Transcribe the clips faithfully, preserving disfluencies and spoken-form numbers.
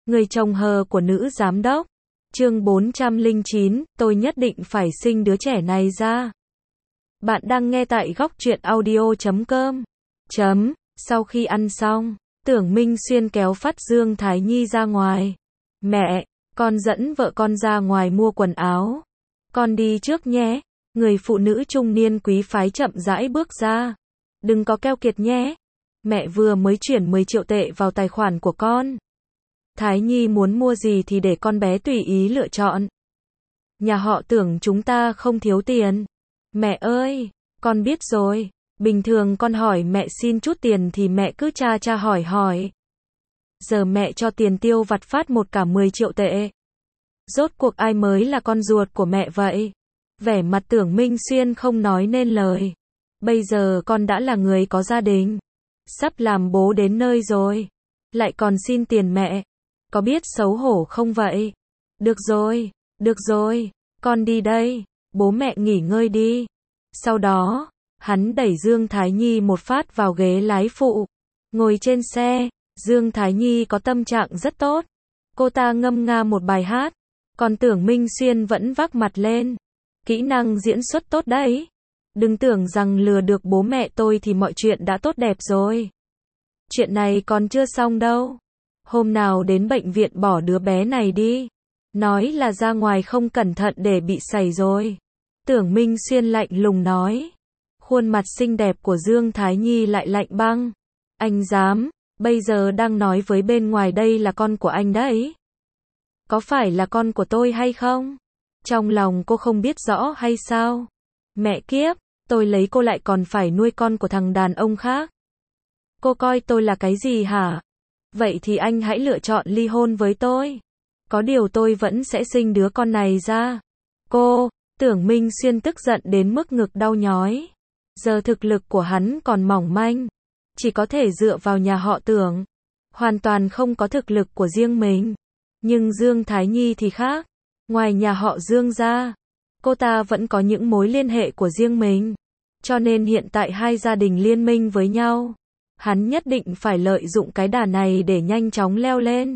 Người chồng hờ của nữ giám đốc. Chương bốn trăm lẻ chín, tôi nhất định phải sinh đứa trẻ này ra. Bạn đang nghe tại góc truyện audio chấm com. Chấm, sau khi ăn xong, Tưởng Minh Xuyên kéo phát Dương Thái Nhi ra ngoài. Mẹ, con dẫn vợ con ra ngoài mua quần áo. Con đi trước nhé. Người phụ nữ trung niên quý phái chậm rãi bước ra. Đừng có keo kiệt nhé. Mẹ vừa mới chuyển mười triệu tệ vào tài khoản của con. Thái Nhi muốn mua gì thì để con bé tùy ý lựa chọn. Nhà họ Tưởng chúng ta không thiếu tiền. Mẹ ơi, con biết rồi. Bình thường con hỏi mẹ xin chút tiền thì mẹ cứ cha cha hỏi hỏi. Giờ mẹ cho tiền tiêu vặt phát một cả mười triệu tệ. Rốt cuộc ai mới là con ruột của mẹ vậy? Vẻ mặt Tưởng Minh Xuyên không nói nên lời. Bây giờ con đã là người có gia đình. Sắp làm bố đến nơi rồi. Lại còn xin tiền mẹ. Có biết xấu hổ không vậy? Được rồi, được rồi, con đi đây. Bố mẹ nghỉ ngơi đi. Sau đó, hắn đẩy Dương Thái Nhi một phát vào ghế lái phụ. Ngồi trên xe, Dương Thái Nhi có tâm trạng rất tốt. Cô ta ngâm nga một bài hát. Còn Tưởng Minh Xuyên vẫn vác mặt lên. Kỹ năng diễn xuất tốt đấy. Đừng tưởng rằng lừa được bố mẹ tôi thì mọi chuyện đã tốt đẹp rồi. Chuyện này còn chưa xong đâu. Hôm nào đến bệnh viện bỏ đứa bé này đi. Nói là ra ngoài không cẩn thận để bị sẩy rồi. Tưởng Minh Xuyên lạnh lùng nói. Khuôn mặt xinh đẹp của Dương Thái Nhi lại lạnh băng. Anh dám, bây giờ đang nói với bên ngoài đây là con của anh đấy. Có phải là con của tôi hay không? Trong lòng cô không biết rõ hay sao? Mẹ kiếp, tôi lấy cô lại còn phải nuôi con của thằng đàn ông khác. Cô coi tôi là cái gì hả? Vậy thì anh hãy lựa chọn ly hôn với tôi. Có điều tôi vẫn sẽ sinh đứa con này ra. Cô, Tưởng Minh Xuyên tức giận đến mức ngực đau nhói. Giờ thực lực của hắn còn mỏng manh. Chỉ có thể dựa vào nhà họ Tưởng. Hoàn toàn không có thực lực của riêng mình. Nhưng Dương Thái Nhi thì khác. Ngoài nhà họ Dương ra, cô ta vẫn có những mối liên hệ của riêng mình. Cho nên hiện tại hai gia đình liên minh với nhau. Hắn nhất định phải lợi dụng cái đà này để nhanh chóng leo lên.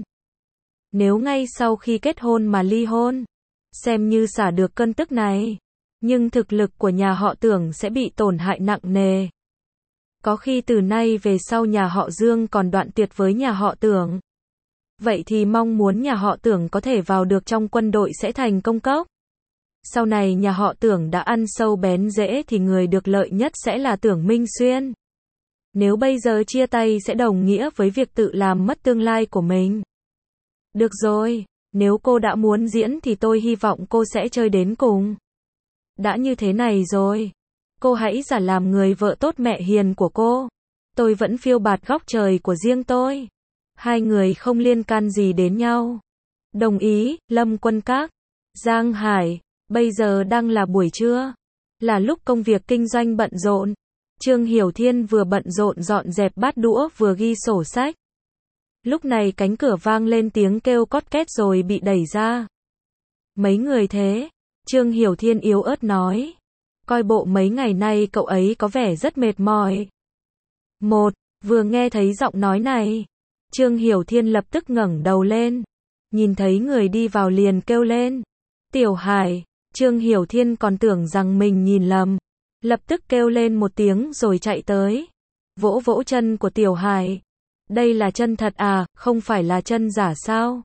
Nếu ngay sau khi kết hôn mà ly hôn, xem như xả được cơn tức này. Nhưng thực lực của nhà họ Tưởng sẽ bị tổn hại nặng nề. Có khi từ nay về sau nhà họ Dương còn đoạn tuyệt với nhà họ Tưởng. Vậy thì mong muốn nhà họ Tưởng có thể vào được trong quân đội sẽ thành công cốc. Sau này nhà họ Tưởng đã ăn sâu bén rễ thì người được lợi nhất sẽ là Tưởng Minh Xuyên. Nếu bây giờ chia tay sẽ đồng nghĩa với việc tự làm mất tương lai của mình. Được rồi, nếu cô đã muốn diễn thì tôi hy vọng cô sẽ chơi đến cùng. Đã như thế này rồi, cô hãy giả làm người vợ tốt mẹ hiền của cô. Tôi vẫn phiêu bạt góc trời của riêng tôi. Hai người không liên can gì đến nhau. Đồng ý, Lâm Quân Các. Giang Hải, bây giờ đang là buổi trưa. Là lúc công việc kinh doanh bận rộn. Trương Hiểu Thiên vừa bận rộn dọn dẹp bát đũa vừa ghi sổ sách. Lúc này cánh cửa vang lên tiếng kêu cót két rồi bị đẩy ra. Mấy người thế? Trương Hiểu Thiên yếu ớt nói. Coi bộ mấy ngày nay cậu ấy có vẻ rất mệt mỏi. Một, vừa nghe thấy giọng nói này. Trương Hiểu Thiên lập tức ngẩng đầu lên. Nhìn thấy người đi vào liền kêu lên. Tiểu Hải, Trương Hiểu Thiên còn tưởng rằng mình nhìn lầm. Lập tức kêu lên một tiếng rồi chạy tới. Vỗ vỗ chân của Tiểu Hải. Đây là chân thật à, không phải là chân giả sao?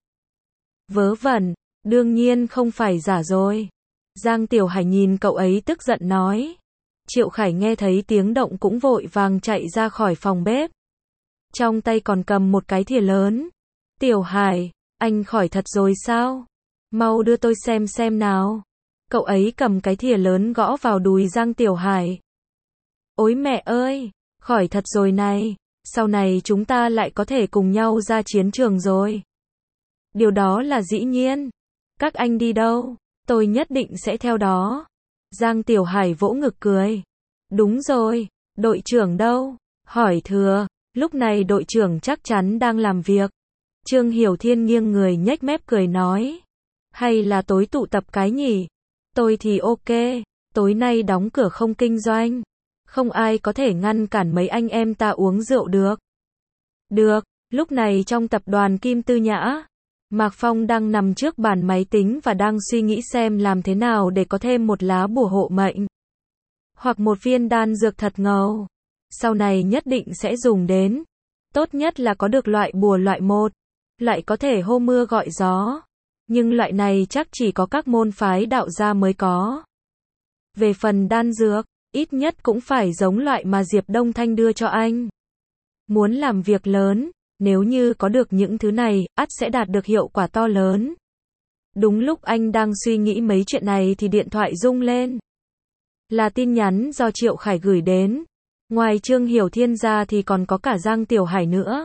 Vớ vẩn, đương nhiên không phải giả rồi. Giang Tiểu Hải nhìn cậu ấy tức giận nói. Triệu Khải nghe thấy tiếng động cũng vội vàng chạy ra khỏi phòng bếp. Trong tay còn cầm một cái thìa lớn. Tiểu Hải, anh khỏi thật rồi sao? Mau đưa tôi xem xem nào. Cậu ấy cầm cái thìa lớn gõ vào đùi Giang Tiểu Hải. Ôi mẹ ơi, khỏi thật rồi này. Sau này chúng ta lại có thể cùng nhau ra chiến trường rồi. Điều đó là dĩ nhiên. Các anh đi đâu? Tôi nhất định sẽ theo đó. Giang Tiểu Hải vỗ ngực cười. Đúng rồi, đội trưởng đâu? Hỏi thừa. Lúc này đội trưởng chắc chắn đang làm việc. Trương Hiểu Thiên nghiêng người nhếch mép cười nói. Hay là tối tụ tập cái nhỉ? Tôi thì ok. Tối nay đóng cửa không kinh doanh. Không ai có thể ngăn cản mấy anh em ta uống rượu được. Được, lúc này trong tập đoàn Kim Tư Nhã, Mạc Phong đang nằm trước bàn máy tính và đang suy nghĩ xem làm thế nào để có thêm một lá bùa hộ mệnh. Hoặc một viên đan dược thật ngầu. Sau này nhất định sẽ dùng đến. Tốt nhất là có được loại bùa loại một. Loại có thể hô mưa gọi gió. Nhưng loại này chắc chỉ có các môn phái đạo gia mới có. Về phần đan dược, ít nhất cũng phải giống loại mà Diệp Đông Thanh đưa cho anh. Muốn làm việc lớn, nếu như có được những thứ này, ắt sẽ đạt được hiệu quả to lớn. Đúng lúc anh đang suy nghĩ mấy chuyện này thì điện thoại rung lên. Là tin nhắn do Triệu Khải gửi đến. Ngoài Trương Hiểu Thiên ra thì còn có cả Giang Tiểu Hải nữa.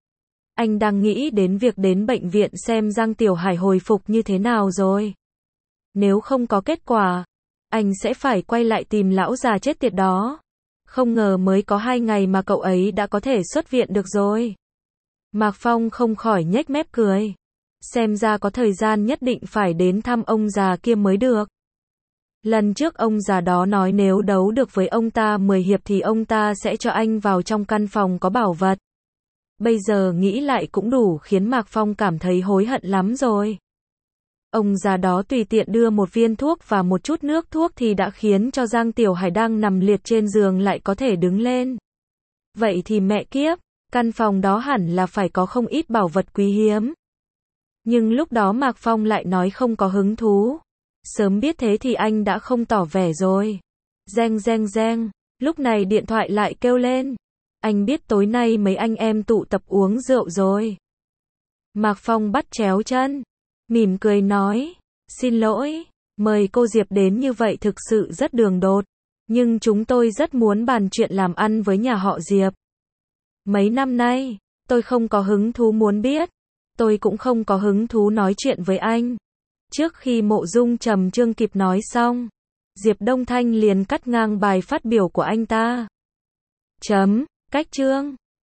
Anh đang nghĩ đến việc đến bệnh viện xem Giang Tiểu Hải hồi phục như thế nào rồi. Nếu không có kết quả, anh sẽ phải quay lại tìm lão già chết tiệt đó. Không ngờ mới có hai ngày mà cậu ấy đã có thể xuất viện được rồi. Mạc Phong không khỏi nhếch mép cười. Xem ra có thời gian nhất định phải đến thăm ông già kia mới được. Lần trước ông già đó nói nếu đấu được với ông ta mười hiệp thì ông ta sẽ cho anh vào trong căn phòng có bảo vật. Bây giờ nghĩ lại cũng đủ khiến Mạc Phong cảm thấy hối hận lắm rồi. Ông già đó tùy tiện đưa một viên thuốc và một chút nước thuốc thì đã khiến cho Giang Tiểu Hải đang nằm liệt trên giường lại có thể đứng lên. Vậy thì mẹ kiếp, căn phòng đó hẳn là phải có không ít bảo vật quý hiếm. Nhưng lúc đó Mạc Phong lại nói không có hứng thú. Sớm biết thế thì anh đã không tỏ vẻ rồi. Reng reng reng, lúc này điện thoại lại kêu lên. Anh biết tối nay mấy anh em tụ tập uống rượu rồi. Mạc Phong bắt chéo chân, mỉm cười nói, xin lỗi, mời cô Diệp đến như vậy thực sự rất đường đột. Nhưng chúng tôi rất muốn bàn chuyện làm ăn với nhà họ Diệp. Mấy năm nay, tôi không có hứng thú muốn biết. Tôi cũng không có hứng thú nói chuyện với anh. Trước khi Mộ Dung Trầm Trương kịp nói xong, Diệp Đông Thanh liền cắt ngang bài phát biểu của anh ta. Chấm, cách chương.